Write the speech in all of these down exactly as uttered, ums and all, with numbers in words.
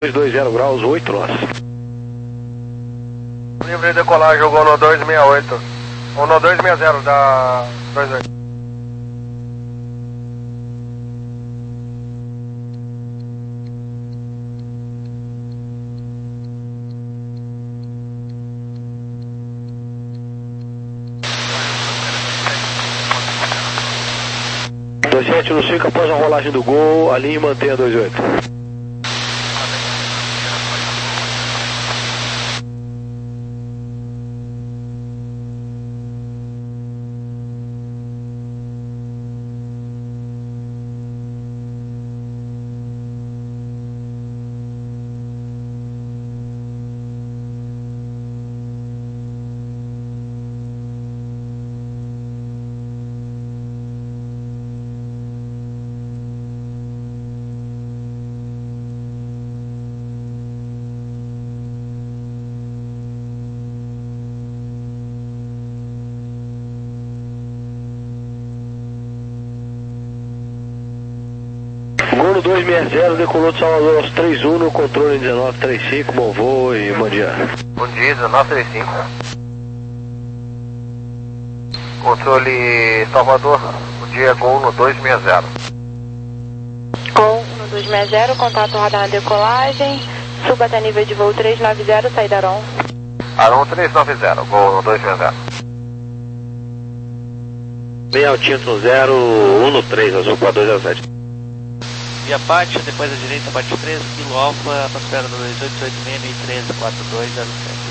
dois zero graus, oito nós. Livre de decolagem, jogou no dois seis oito. Ou no dois seis zero da dois oito. dois sete no cinco, após a rolagem do gol, alinhe e mantenha dois oito. Gol no dois seis zero, decolou de Salvador aos três um no controle dezenove trinta e cinco, bom voo e bom dia. Bom dia, dezenove trinta e cinco. Controle Salvador, bom dia, gol no dois seis zero. Gol no dois seis zero, contato radar na decolagem, suba até nível de voo três nove zero, saída Aron. Aron três nove zero, gol no dois seis zero. Bem altinho no zero, um no três, azul para dois zero sete. Via Pátio, depois à direita, parte três, Kilo Alfa, atmosfera no dois oito oito seis e três quatro dois zero sete.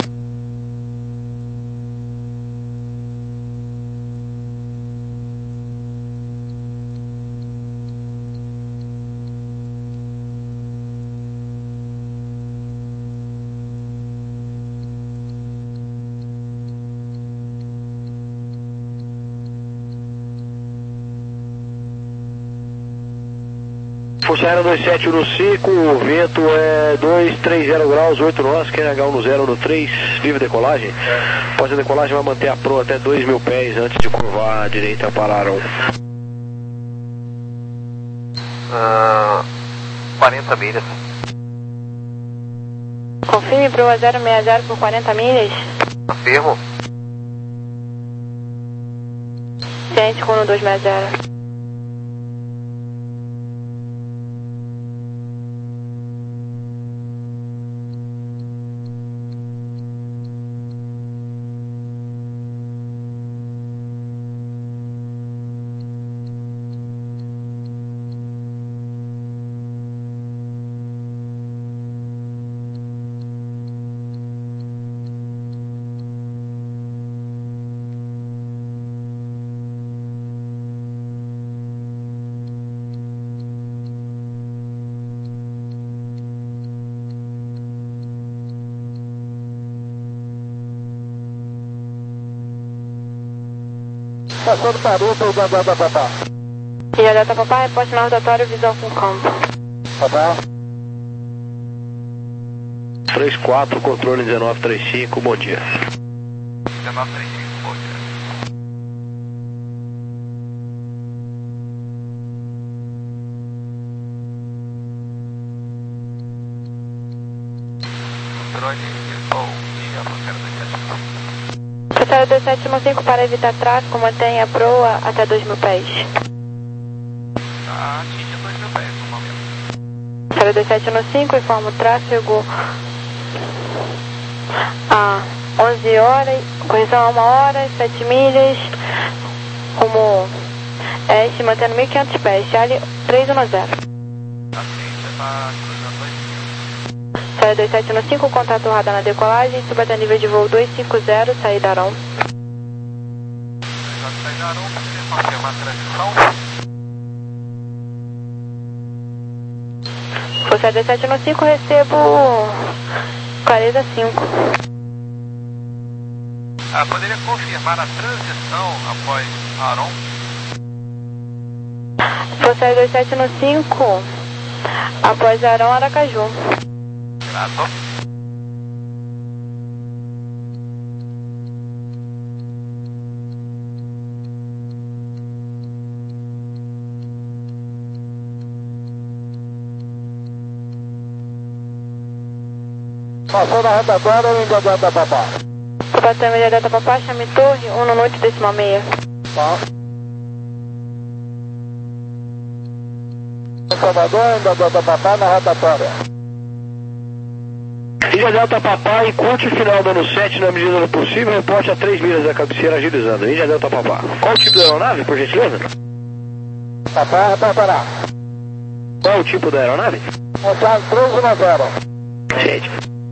Força Aérea dois sete no cinco, o vento é dois três zero graus, oito nós, Q N H um no zero no três, viva decolagem. Após a decolagem vai manter a proa até dois mil pés antes de curvar à direita para Aron. Uh, quarenta milhas. Confirme proa zero seis zero por quarenta milhas. Afirmo. Ciente com no dois seis zero. Estação do Taruta ou da Data Papá? E a Data Papá, reporte na rotatória visual com campo. Papá? três quatro, controle dezenove trinta e cinco, bom dia. dezenove trinta e cinco, bom dia. Controle visual e atmosfera do dia. Passaram dois sete um cinco para evitar tráfego, mantenha a proa até dois mil pés. Tá, atinge dois mil pés no momento. Passaram dois sete um cinco, informa o tráfego a onze horas, correção a uma hora, sete milhas, rumo este, mantendo mil e quinhentos pés, Charlie três um zero. Tá, você tá cruzando dois mil. Passaram dois sete um cinco, contato radar na decolagem, suba até nível de voo dois cinco zero, saída Aron. Saída Aron, você confirma a transição? Força dois sete um cinco, recebo clareza cinco. Ah, poderia confirmar a transição após Aron? Força dois sete um cinco, após Aron, Aracaju. Grato. Passou na rotatória, Índia Delta Papá. Passou Índia Delta Papá, chame torre, um no noite decimal meia. Tá. Salvador, Índia Delta Papá na rotatória. Índia Delta Papá, e curte o final do ano sete na medida do possível, reporte a três milhas da cabeceira agilizando. Índia Delta Papá. Qual o tipo da aeronave, por gentileza? Papá, reportará. Qual o tipo da aeronave? Moçada três um zero. Gente.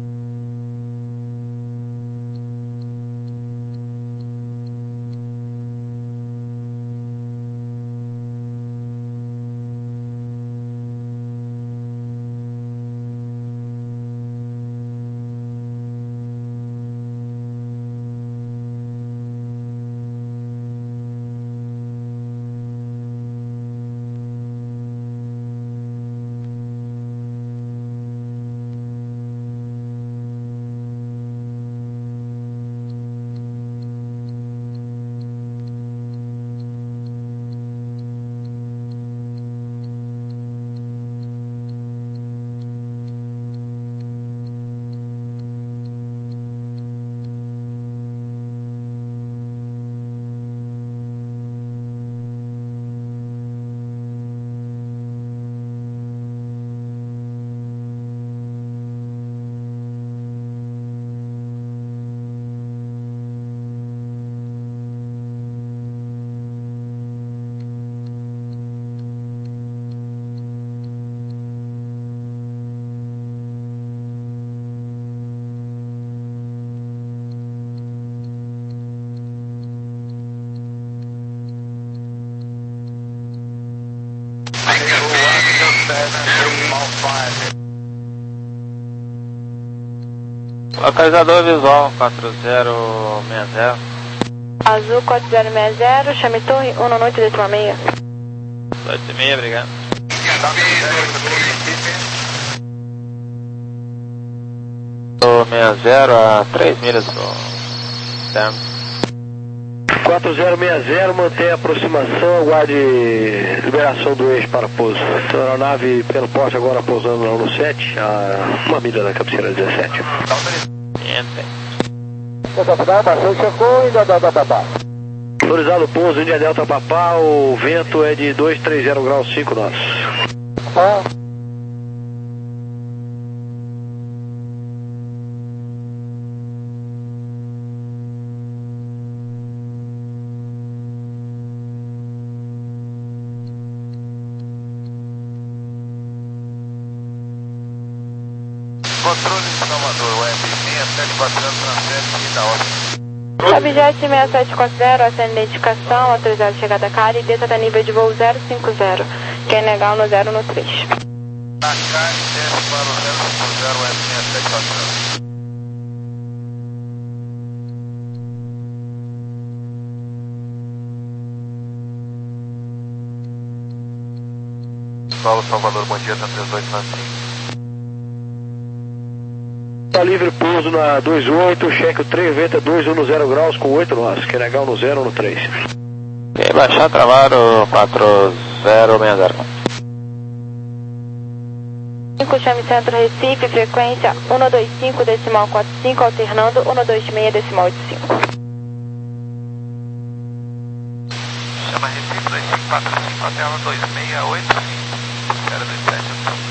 Localizador visual quatro zero seis zero. Azul quatro zero seis zero, chame torre, um no noite decimal meia. oito e meia, obrigado. seis zero a três milhas do termo. quatro zero seis zero, mantém a aproximação, aguarde liberação do eixo para pouso. Então, a aeronave pelo porte agora pousando no ano sete, a uma milha da cabeceira dezessete. Autorizado o pouso, Índia Delta Papá, o vento é de dois trinta graus cinco nós. Ah. Controle de Salvador, U F seis sete quatro zero, transfere, da ordem. Objeto seis sete quatro zero, acende identificação, autorizado chegada à área e desça até nível de voo zero cinco zero. Quem negar no zero no três. A K desce para o zero cinco zero, U F seis sete quatro zero. Paulo Salvador, bom dia, tá três oito nove cinco. Tá livre pouso na dois oito, cheque o três, vento é dois um zero graus com oito nós. Quer negar no zero no três. Quem baixar travado quatro zero seis zero. cinco, chame centro Recife, frequência um dois cinco decimal quatro cinco, alternando um dois seis decimal oito cinco. Chama Recife dois cinco quatro cinco até um dois seis oito cinco. Espera dois sete.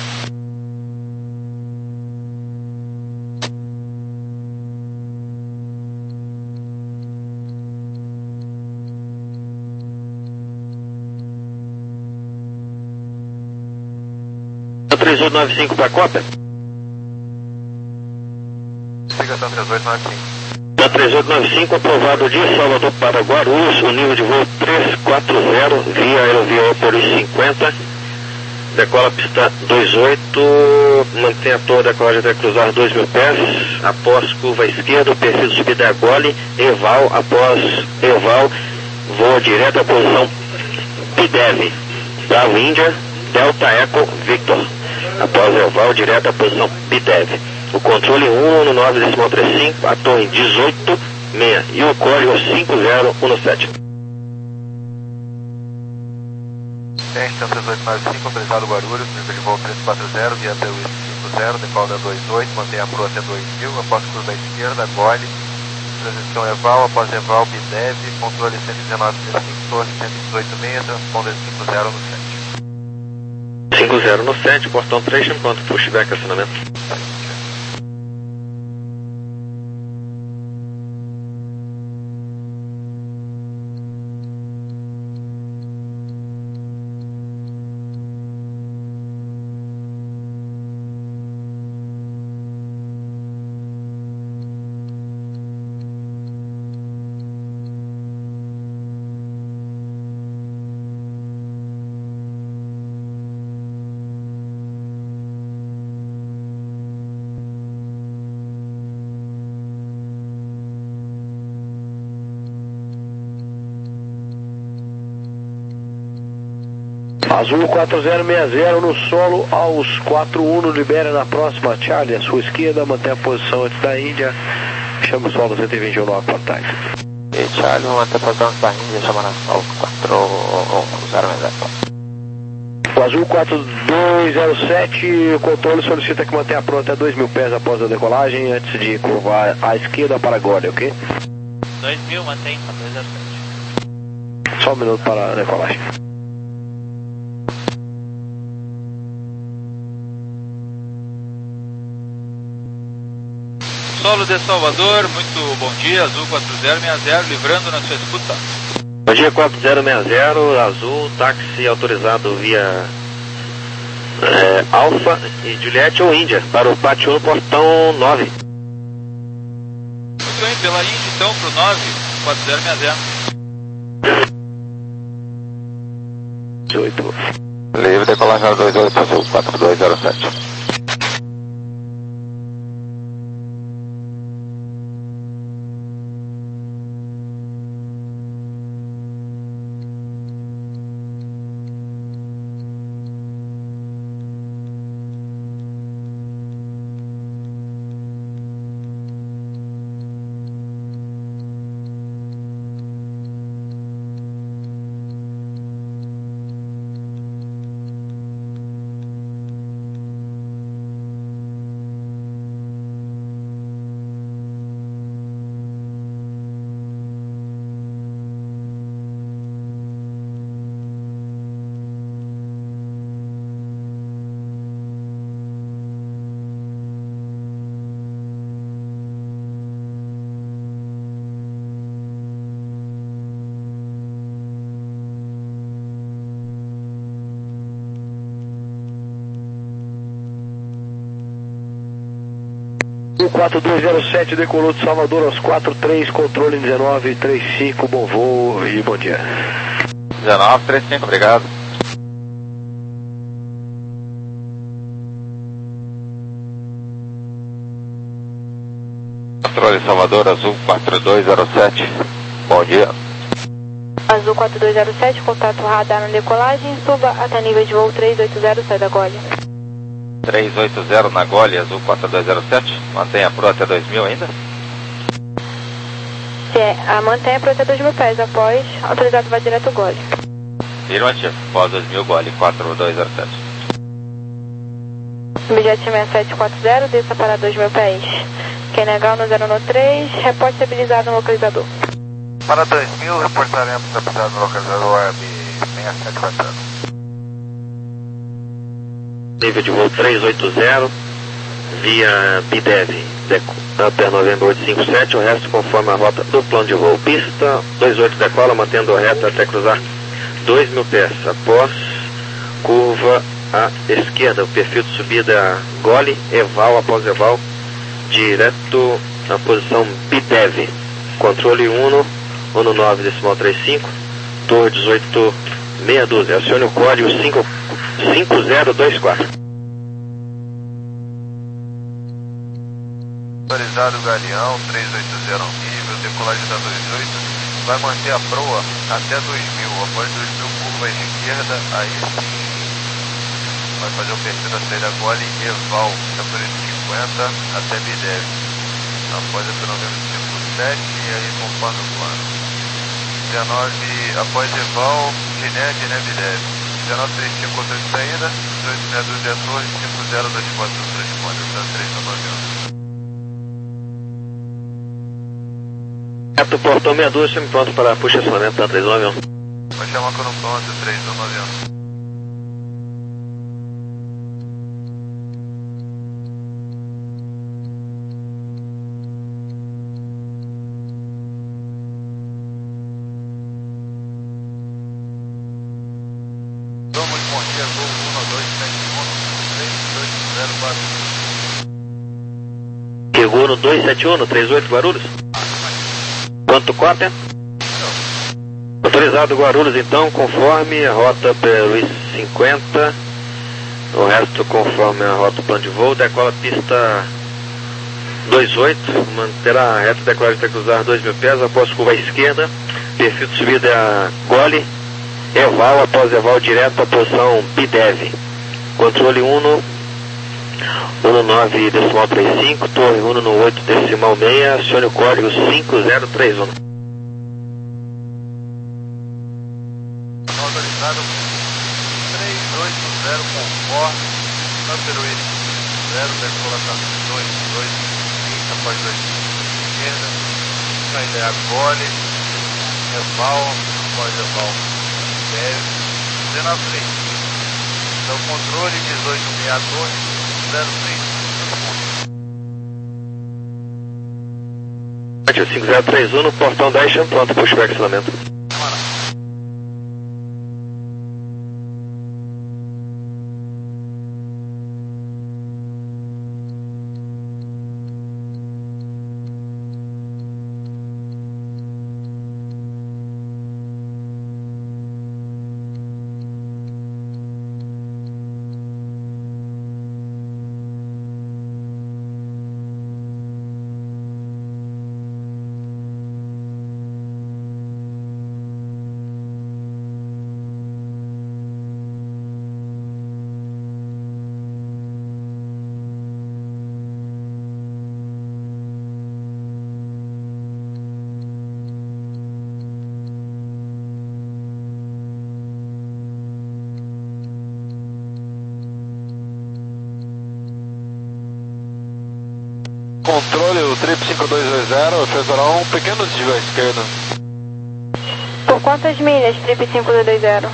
três oito nove cinco para a cópia. Ligação três oito nove cinco. Da três oito nove cinco, aprovado de Salvador para Guarulhos, o nível de voo três quatro zero, via aerovia por cinquenta, decola pista dois oito, mantém a torre da decolagem até cruzar dois mil pés, após curva esquerda, perfil de subida é gole, eval, após eval, voa direto à posição P D E V, Bravo Índia, Delta Eco, Victor. Após eval, direto à posição P D E V. O controle um um nove decimal trinta e cinco, a torre dezoito seis e o código cinco zero um sete. Tem, então três oito nove cinco, autorizado Guarulhos, nível de voo três quatro zero, via P U I. cinco zero, decolda dois oito, mantém a proa até dois mil, após curva à esquerda, gole, transição eval, após eval, bidev, controle cento e dezenove vírgula cinco, torre cento e dezoito vírgula seis, transponder cinco zero no sete. cinco zero no sete, portão três, enquanto pushback, acionamento. Azul quatro zero seis zero no solo, aos quatro um, libera na próxima, Charlie, à sua esquerda, mantém a posição antes da Índia, chama o solo cento e vinte e um no Aqua Taxi. E Charlie, mantém a posição antes da Índia, chama na solo quatro zero seis zero. O Azul quatro dois zero sete, o controle solicita que mantenha a proa até dois mil pés após a decolagem, antes de curvar à esquerda para Gole, ok? dois mil, mantém, dois zero sete. Só um minuto para a decolagem. Solo de Salvador, muito bom dia, Azul quatro zero seis zero, livrando na sua escuta. Bom dia, quatro zero seis zero, Azul, táxi autorizado via é, Alfa e Juliette ou Índia, para o Pátio no portão nove. Muito bem, pela Índia então, para o nove, quatro zero seis zero. dezoito. Livre, decolagem dois oito, Azul quatro dois zero sete. quatro dois zero sete decolou de Salvador aos quatro três, controle dezenove trinta e cinco, bom voo e bom dia. dezenove trinta e cinco, obrigado. Controle Salvador, Azul quatro dois zero sete, bom dia. Azul quatro dois zero sete, contato radar na decolagem, suba até nível de voo três oito zero, sai da Gole. três oito zero na Gole, Azul quatro dois zero sete, mantenha a proa até dois mil ainda? Se é, a mantenha a proa até dois mil pés, após, autorizado vai direto Gole. Afirmativo, após dois mil Gole, quatro dois zero sete. Objet seis sete quatro zero, desça para dois mil pés. Quem negar no zero no três, reporte estabilizado no localizador. Para dois mil, reportaremos estabilizado no localizador web seis sete quatro zero. Nível de voo três oito zero, via Bidev, Upper November oito cinco sete, o resto conforme a rota do plano de voo. Pista dois oito decola, mantendo o reto até cruzar dois mil pés. Após curva à esquerda, o perfil de subida Gole, Eval após Eval, direto na posição Bidev. Controle um, um nove decimal trinta e cinco, torre dezoito meia dúzia. Acione o código cinco zero dois quatro. Autorizado Galeão, três oito zero nível, decolagem da dois oito, vai manter a proa até dois mil, após dois mil curva à esquerda, aí sim vai fazer o perfil da saída Gole e Eval, captura de cinquenta até Bidev, após a November cinco sete e aí conforme o plano. dezenove, após Eval, Guiné, Guiné Bidev. dezenove trinta e cinco, controle de saída, dezoito meia dúzia torre, cinco zero dois quatro responde, está três um nove um. Reto, portão sessenta e dois, chame pronto para puxa acionamento, tá três um nove um. Vai chamar quando pronto, três um nove um. Vamos, bom dia, Gol um dois sete um, três dois zero quatro. Chegou no dois sete um, no trinta e oito Guarulhos. Quanto cópia? Autorizado Guarulhos então, conforme a rota pelo I cinquenta. O resto conforme a rota do plano de voo. Decola pista vinte e oito. Manterá a reta de decolagem até cruzar dois mil pés. Após curva à esquerda. Perfil de subida é a Gole. Eval, após Eval direto à posição P D E V. Controle um no um nove decimal trinta e cinco, torre um no oito decimal seis, acione o código cinco zero três um. Autorizado três oito zero conforme, Camperuí zero, decolação dois dois vinte, após dois esquerda, saída é a Gole, Eval, após Eval dez, dezenove três. Então controle dezoito sessenta e dois, zero três. cinco zero três um no portão dez, chame pronto, puxa o accionamento. Controle, o trip cinco dois dois zero, fez oral um pequeno desvio à esquerda. Por quantas milhas, trip cinco dois dois zero?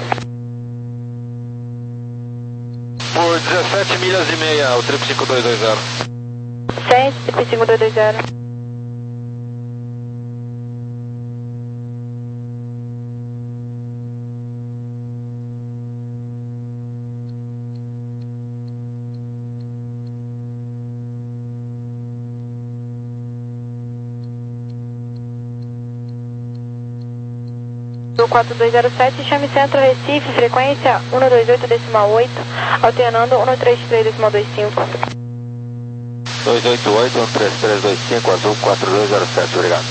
Por dezessete milhas e meia, o trip cinco dois dois zero. seis, trip cinco dois dois zero. quatro dois zero sete, chame Centro Recife, frequência um dois oito decimal oito, alternando um três três decimal vinte e cinco. dois oito oito, um três três dois cinco, azul quatro dois zero sete, obrigado.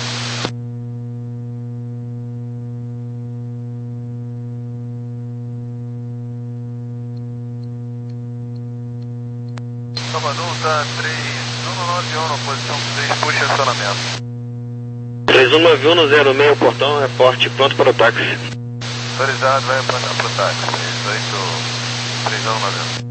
Salvador tá três um nove um, na posição seis, puxa acionamento. três um nove um no zero seis, portão, reporte pronto para o táxi. Autorizado, vai apontar para o táxi, três oito três um nove um.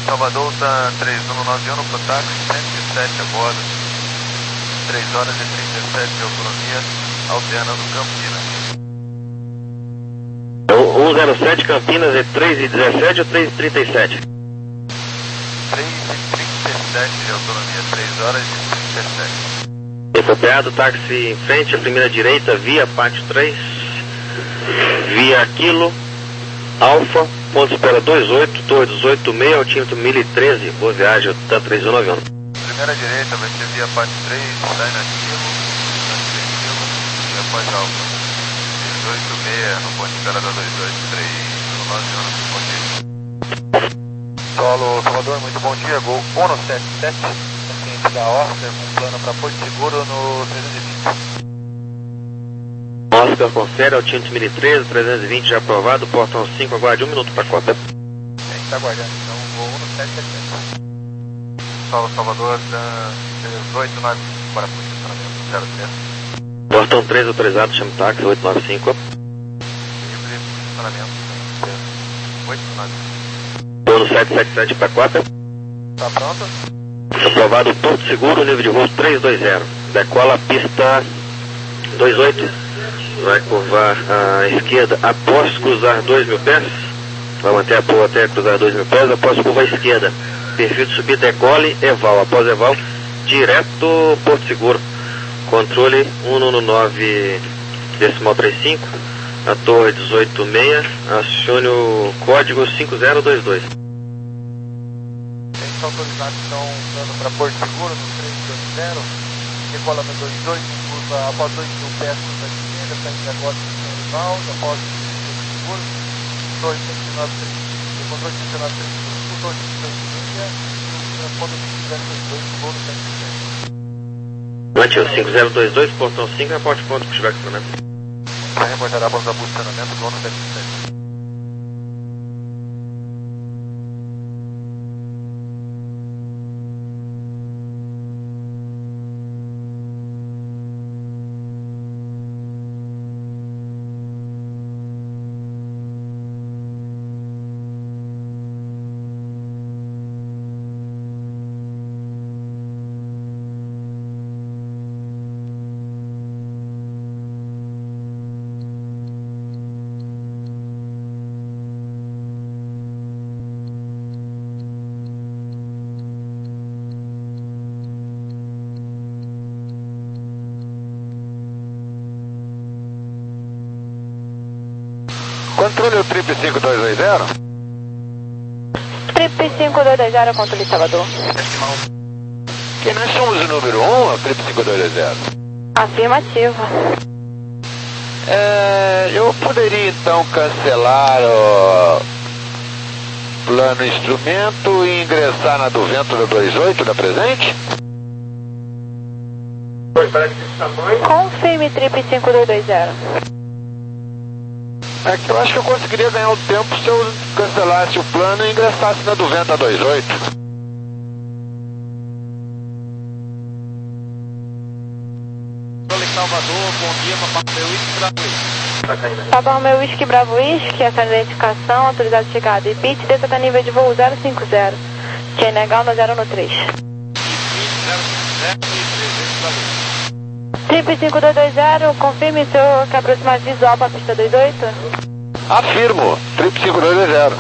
Salvador, tá três um nove um pro táxi, cento e sete a bordo, três horas e trinta e sete de autonomia, alternando Campinas. um zero sete Campinas é três e dezessete ou três e trinta e sete? três e trinta e sete de autonomia, três horas e trinta e sete. Copiado, táxi em frente, a primeira direita, via pátio três, via Kilo, Alfa, ponto de espera dois oito, torre dezoito seis, altímetro mil e treze, boa viagem, tá três um nove um. Primeira direita vai ser via pátio três, sai na Kilo, na Kilo, e após Alfa. dezoito seis no ponto de espera da dois oito, três um nove um, bom dia. Solo Salvador, muito bom dia, Gol Uno sete sete, paciente da Oscar, com plano para Porto Seguro no trezentos e vinte. Oscar confere, altímetro mil e treze, trezentos e vinte já aprovado, portão cinco, aguarde um minuto para a cota. A gente está aguardando, então, Gol Uno sete sete sete. Solo Salvador, dezoito nove para posicionamento zero três. Portão três autorizado, chama táxi oito nove cinco. Livre, posicionamento oito nove cinco. Dono sete sete sete para a cota. Tá pronto? Aprovado, Porto Seguro, nível de voo três dois zero. Decola a pista dois oito. Vai curvar à esquerda após cruzar dois mil pés. Vai manter a proa até cruzar dois mil pés. Após curva à esquerda. Perfil de subida, decole, eval. Após eval, direto Porto Seguro. Controle um nove nove decimal trinta e cinco. A torre dezoito seis. Acione o código cinco zero dois dois. Tem autorizados então dando para Porto Seguro no três dois zero. Decola no dois oito, curva após dois mil pés para a esquerda, saindo agora do São Rivaldo, após Porto Seguro, dois cento e nove, controle cento e nove, controle cento e dois e transporte cinco zero dois dois, voo no sete sete. Mantive cinco zero dois dois, portão cinco, reporte ponto para estiver funcionamento. Vai reportar a ponta do posicionamento, voo no sete sete. Controle o trip cinco dois dois zero. Trip cinco dois dois zero, controle Salvador. Que nós somos o número um, a trip cinco dois dois zero. Afirmativa. É, eu poderia então cancelar o plano instrumento e ingressar na do vento da dois oito da presente? Confirme Trip cinco dois dois zero. É que eu acho que eu conseguiria ganhar o tempo se eu cancelasse o plano e ingressasse na do vento da dois oito. Salvador, bom dia, Papai Meu Whisky Bravo Whisky. Papai Meu Whisky Bravo Whisky, essa identificação, autorizado de chegada e pitch, desça até nível de voo zero cinco zero. Que é legal no zero no três. Trip cinco dois dois zero, confirme se eu quer aproximar visual para a pista dois oito. Afirmo, Trip cinco dois dois zero.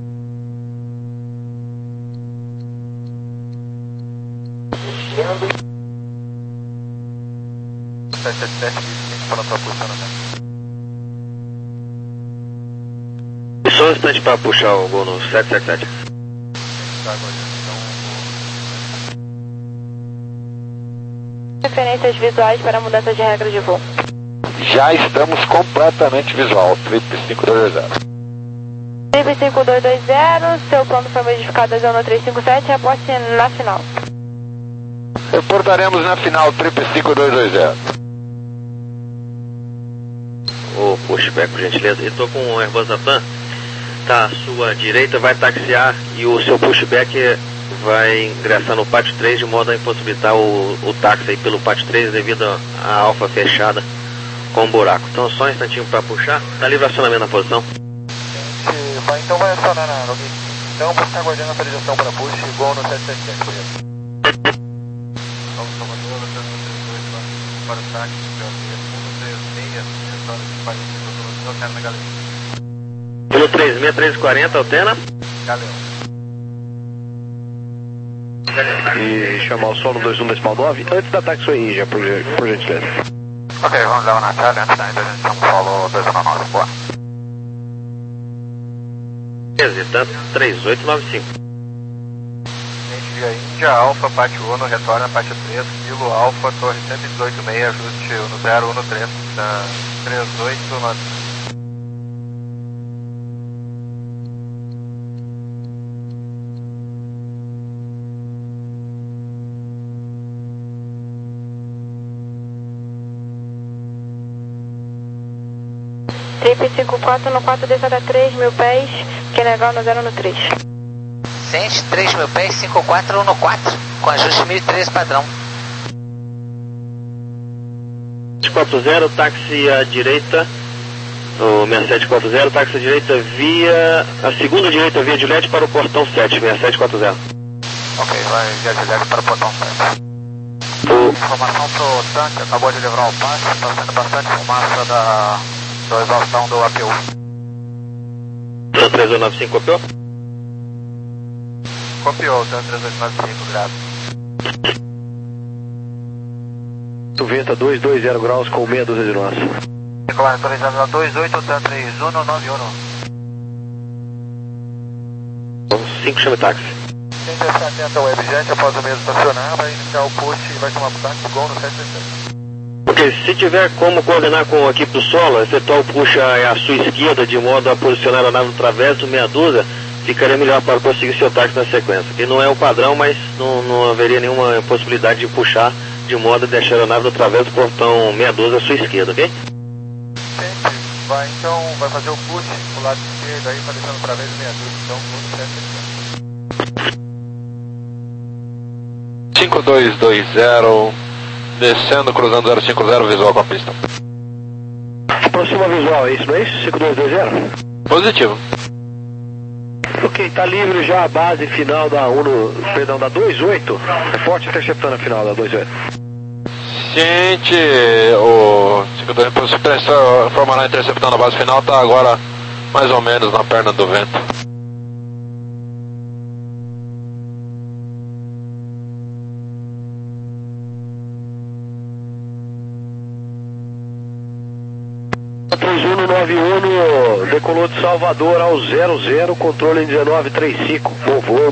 sete sete sete, para a tua posicionamento. Só um instante para puxar o gol no sete sete sete. Referências visuais para mudança de regra de voo. Já estamos completamente visual, Trip cinco dois dois zero. Trip cinco dois dois zero, seu plano foi modificado a zona três cinco sete, reporte na final. Reportaremos na final, Trip cinco dois dois zero. Ô, pushback, por gentileza. Eu tô com o Airbus da TAM. Tá, à sua direita vai taxiar e o seu pushback vai ingressar no pátio três de modo a impossibilitar o, o táxi aí pelo pátio três devido à alfa fechada com um buraco. Então só um instantinho para puxar. Tá livre acionamento na posição. Vai, então vai acionar na logística. Então, você está aguardando a autorização para push, igual no sete sete sete, correto? Vamos, Salvador, para o táxi, um três seis, três horas e quarenta minutos, eu quero na galeria. Pelo três seis três quarenta, Altena. Galeão. E chamar o solo dois um decimal nove antes da taxiway já, por, por gentileza. Ok, vamos dar uma Charlie, antes ainda a gente chama o solo dois um nove, boa. Exita três oito nove cinco. Gente, via Índia, Alfa, Pátio Uno, retorna, Pátio três, Kilo, Alfa, Torre cento e dezoito seis, ajuste no zero um três, da três oito nove. Trip cinco quatro no quatro descada três mil pés, que é legal no zero no três. Sente três mil pés, cinco quatro no quatro, com ajuste mil e treze padrão. sete quatro zero, táxi à direita, o sessenta e sete quatro zero, táxi à direita via, a segunda direita via Juliette para o portão sete, sessenta e sete quatro zero. Ok, vai via Juliette para o portão sete. O... Informação pro tanque, acabou de livrar o passe, está sendo bastante fumaça da, da exaustão do A P U. três oito nove cinco copiou? Copiou, tá três oito nove cinco, grave. Venta dois dois zero graus com meia dúzia de nós. Claro, atualizado na dois oito, tá três um nove um. cinco chame táxi. Quem está atento ao webjet após o mesmo estacionar, vai iniciar o push e vai chamar o táxi igual no sete sete sete. Porque se tiver como coordenar com a equipe do solo, efetuar o puxa à sua esquerda de modo a posicionar a nave no travesso meia dúzia, ficaria melhor para conseguir seu táxi na sequência. Que não é o padrão, mas não, não haveria nenhuma possibilidade de puxar de modo a deixar a nave no travesso do portão meia dúzia à sua esquerda, ok? Gente, vai então, vai fazer o push pro lado esquerdo aí, para deixar no travesso meia dúzia, então, no sete sete sete. cinco dois dois zero, descendo, cruzando zero cinco zero, visual com a pista. Próxima visual, é isso, não é isso? cinco dois dois zero? Positivo. Ok, tá livre já a base final da Uno, perdão, da dois oito. Forte interceptando a final da dois oito. Ciente, o cinco dois informará interceptando a base final, tá agora mais ou menos na perna do vento. três um nove um, decolou de Salvador ao zero zero, controle em dezenove trinta e cinco, bom voo.